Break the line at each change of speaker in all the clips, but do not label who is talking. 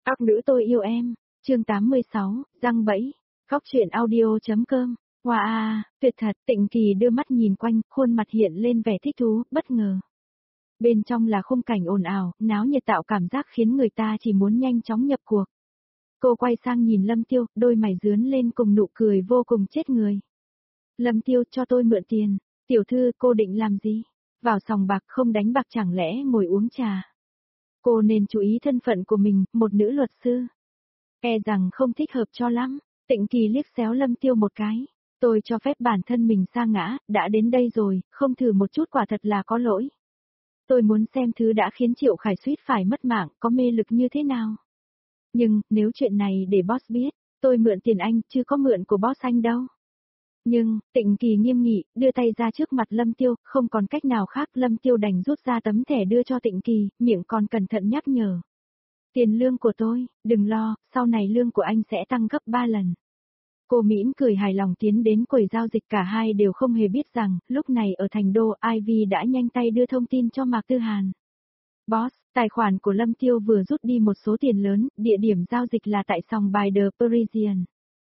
Các nữ tôi yêu em, chương 86, răng bẫy, góc truyện audio.com. Wow, tuyệt thật. Tịnh Kỳ đưa mắt nhìn quanh, khuôn mặt hiện lên vẻ thích thú, bất ngờ. Bên trong là khung cảnh ồn ào, náo nhiệt tạo cảm giác khiến người ta chỉ muốn nhanh chóng nhập cuộc. Cô quay sang nhìn Lâm Tiêu, đôi mày dướn lên cùng nụ cười vô cùng chết người. Lâm Tiêu, cho tôi mượn tiền. Tiểu thư, cô định làm gì? Vào sòng bạc không đánh bạc chẳng lẽ ngồi uống trà? Cô nên chú ý thân phận của mình, một nữ luật sư. E rằng không thích hợp cho lắm. Tịnh Kỳ liếc xéo Lâm Tiêu một cái. Tôi cho phép bản thân mình sa ngã, đã đến đây rồi, không thử một chút quả thật là có lỗi. Tôi muốn xem thứ đã khiến Triệu Khải suýt phải mất mạng, có mê lực như thế nào. Nhưng, nếu chuyện này để boss biết, tôi mượn tiền anh, chứ có mượn của boss anh đâu. Nhưng, Tịnh Kỳ nghiêm nghị, đưa tay ra trước mặt Lâm Tiêu, không còn cách nào khác, Lâm Tiêu đành rút ra tấm thẻ đưa cho Tịnh Kỳ, miệng còn cẩn thận nhắc nhở. Tiền lương của tôi, đừng lo, sau này lương của anh sẽ tăng gấp 3 lần. Cô mỉm cười hài lòng tiến đến quầy giao dịch, cả hai đều không hề biết rằng, lúc này ở thành đô, Ivy đã nhanh tay đưa thông tin cho Mạc Tư Hàn. Boss, tài khoản của Lâm Tiêu vừa rút đi một số tiền lớn, địa điểm giao dịch là tại sòng bài The Parisian.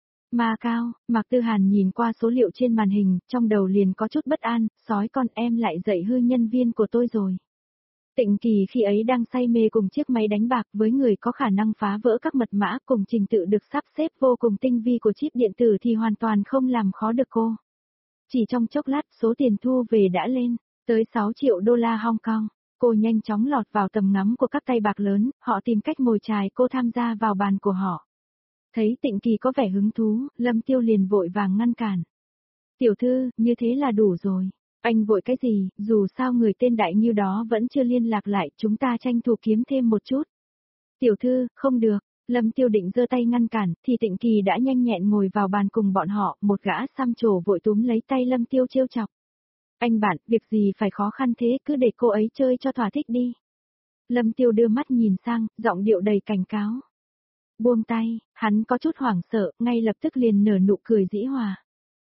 Macau, Mạc Tư Hàn nhìn qua số liệu trên màn hình, trong đầu liền có chút bất an, sói con em lại dạy hư nhân viên của tôi rồi. Tịnh Kỳ khi ấy đang say mê cùng chiếc máy đánh bạc với người có khả năng phá vỡ các mật mã cùng trình tự được sắp xếp vô cùng tinh vi của chip điện tử thì hoàn toàn không làm khó được cô. Chỉ trong chốc lát số tiền thu về đã lên, tới 6 triệu đô la Hong Kong. Cô nhanh chóng lọt vào tầm ngắm của các tay bạc lớn, họ tìm cách mồi chài cô tham gia vào bàn của họ. Thấy Tịnh Kỳ có vẻ hứng thú, Lâm Tiêu liền vội vàng ngăn cản. Tiểu thư, như thế là đủ rồi. Anh vội cái gì, dù sao người tên Đại Nghiêu đó vẫn chưa liên lạc lại, chúng ta tranh thủ kiếm thêm một chút. Tiểu thư, không được. Lâm Tiêu định giơ tay ngăn cản, thì Tịnh Kỳ đã nhanh nhẹn ngồi vào bàn cùng bọn họ, một gã xăm trổ vội túm lấy tay Lâm Tiêu trêu chọc. Anh bạn, việc gì phải khó khăn thế, cứ để cô ấy chơi cho thỏa thích đi. Lâm Tiêu đưa mắt nhìn sang, giọng điệu đầy cảnh cáo. Buông tay, hắn có chút hoảng sợ, ngay lập tức liền nở nụ cười dĩ hòa.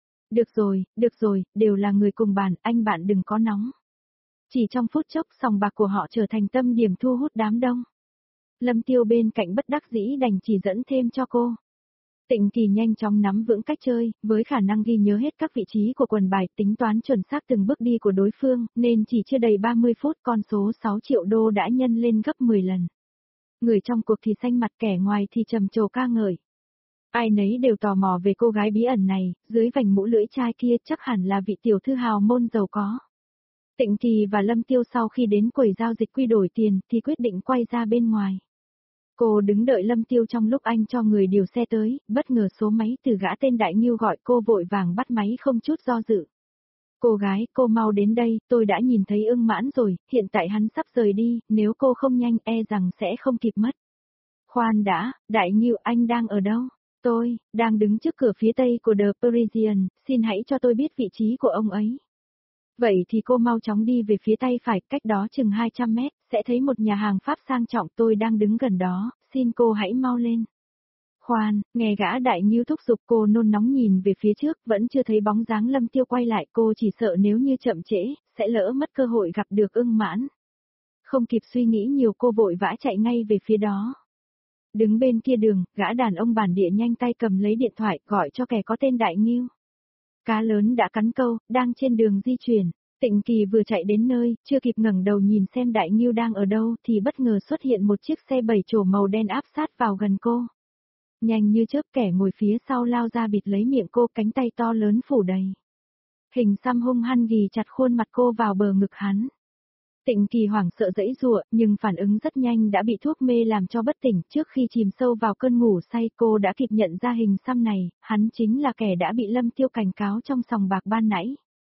Được rồi, đều là người cùng bàn, anh bạn đừng có nóng. Chỉ trong phút chốc sòng bạc của họ trở thành tâm điểm thu hút đám đông. Lâm Tiêu bên cạnh bất đắc dĩ đành chỉ dẫn thêm cho cô. Tịnh Kỳ nhanh chóng nắm vững cách chơi, với khả năng ghi nhớ hết các vị trí của quần bài, tính toán chuẩn xác từng bước đi của đối phương, nên chỉ chưa đầy 30 phút con số 6 triệu đô đã nhân lên gấp 10 lần. Người trong cuộc thì xanh mặt, kẻ ngoài thì trầm trồ ca ngợi. Ai nấy đều tò mò về cô gái bí ẩn này, dưới vành mũ lưỡi chai kia chắc hẳn là vị tiểu thư hào môn giàu có. Tịnh Kỳ và Lâm Tiêu sau khi đến quầy giao dịch quy đổi tiền thì quyết định quay ra bên ngoài. Cô đứng đợi Lâm Tiêu trong lúc anh cho người điều xe tới, bất ngờ số máy từ gã tên Đại Nghiêu gọi cô, vội vàng bắt máy không chút do dự. Cô gái, cô mau đến đây, tôi đã nhìn thấy Ưng Mãn rồi, hiện tại hắn sắp rời đi, nếu cô không nhanh e rằng sẽ không kịp mất. Khoan đã, Đại Nghiêu, anh đang ở đâu? Tôi, đang đứng trước cửa phía tây của The Parisian, xin hãy cho tôi biết vị trí của ông ấy. Vậy thì cô mau chóng đi về phía tay phải, cách đó chừng 200 mét, sẽ thấy một nhà hàng Pháp sang trọng, tôi đang đứng gần đó, xin cô hãy mau lên. Khoan, nghe gã Đại Nghiêu thúc giục, cô nôn nóng nhìn về phía trước, vẫn chưa thấy bóng dáng Lâm Tiêu quay lại, cô chỉ sợ nếu như chậm trễ, sẽ lỡ mất cơ hội gặp được Ưng Mãn. Không kịp suy nghĩ nhiều, cô vội vã chạy ngay về phía đó. Đứng bên kia đường, gã đàn ông bản địa nhanh tay cầm lấy điện thoại, gọi cho kẻ có tên Đại Nghiêu. Cá lớn đã cắn câu, đang trên đường di chuyển. Tịnh Kỳ vừa chạy đến nơi, chưa kịp ngẩng đầu nhìn xem Đại Nghiêu đang ở đâu thì bất ngờ xuất hiện một chiếc xe 7 chỗ màu đen áp sát vào gần cô. Nhanh như chớp, kẻ ngồi phía sau lao ra bịt lấy miệng cô, cánh tay to lớn phủ đầy. Hình xăm hung hăng ghì chặt khuôn mặt cô vào bờ ngực hắn. Tịnh Kỳ hoảng sợ giãy giụa, nhưng phản ứng rất nhanh đã bị thuốc mê làm cho bất tỉnh. Trước khi chìm sâu vào cơn ngủ say, cô đã kịp nhận ra hình xăm này, hắn chính là kẻ đã bị Lâm Tiêu cảnh cáo trong sòng bạc ban nãy.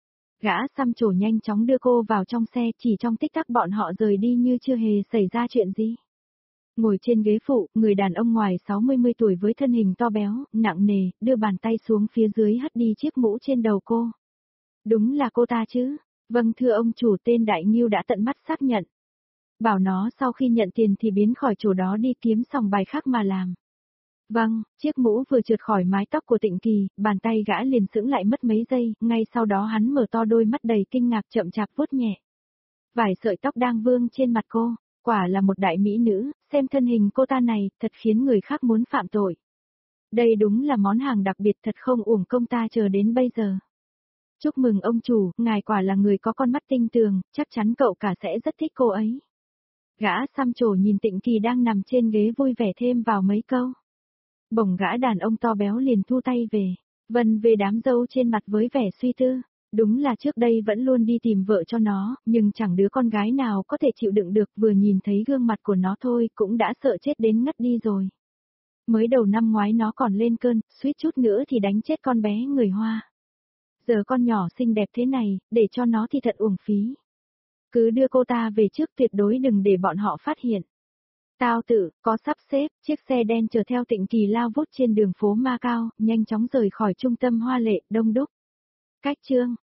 Gã xăm trổ nhanh chóng đưa cô vào trong xe, chỉ trong tích tắc bọn họ rời đi như chưa hề xảy ra chuyện gì. Ngồi trên ghế phụ, người đàn ông ngoài 60 tuổi với thân hình to béo, nặng nề, đưa bàn tay xuống phía dưới hất đi chiếc mũ trên đầu cô. Đúng là cô ta chứ? Vâng thưa ông chủ, tên Đại Nghiêu đã tận mắt xác nhận. Bảo nó sau khi nhận tiền thì biến khỏi chỗ đó đi kiếm sòng bài khác mà làm. Vâng, chiếc mũ vừa trượt khỏi mái tóc của Tịnh Kỳ, bàn tay gã liền sững lại mất mấy giây, ngay sau đó hắn mở to đôi mắt đầy kinh ngạc chậm chạp vuốt nhẹ. Vài sợi tóc đang vương trên mặt cô, quả là một đại mỹ nữ, xem thân hình cô ta này, thật khiến người khác muốn phạm tội. Đây đúng là món hàng đặc biệt thật không uổng công ta chờ đến bây giờ. Chúc mừng ông chủ, ngài quả là người có con mắt tinh tường, chắc chắn cậu cả sẽ rất thích cô ấy. Gã xăm trổ nhìn Tịnh Kỳ đang nằm trên ghế vui vẻ thêm vào mấy câu. Bỗng gã đàn ông to béo liền thu tay về, vân về đám dâu trên mặt với vẻ suy tư. Đúng là trước đây vẫn luôn đi tìm vợ cho nó, nhưng chẳng đứa con gái nào có thể chịu đựng được, vừa nhìn thấy gương mặt của nó thôi cũng đã sợ chết đến ngất đi rồi. Mới đầu năm ngoái nó còn lên cơn, suýt chút nữa thì đánh chết con bé người Hoa. Giờ con nhỏ xinh đẹp thế này, để cho nó thì thật uổng phí. Cứ đưa cô ta về trước, tuyệt đối đừng để bọn họ phát hiện. Tao tự, có sắp xếp, chiếc xe đen chở theo Tịnh Kỳ lao vút trên đường phố Macao, nhanh chóng rời khỏi trung tâm hoa lệ, đông đúc. Cách chương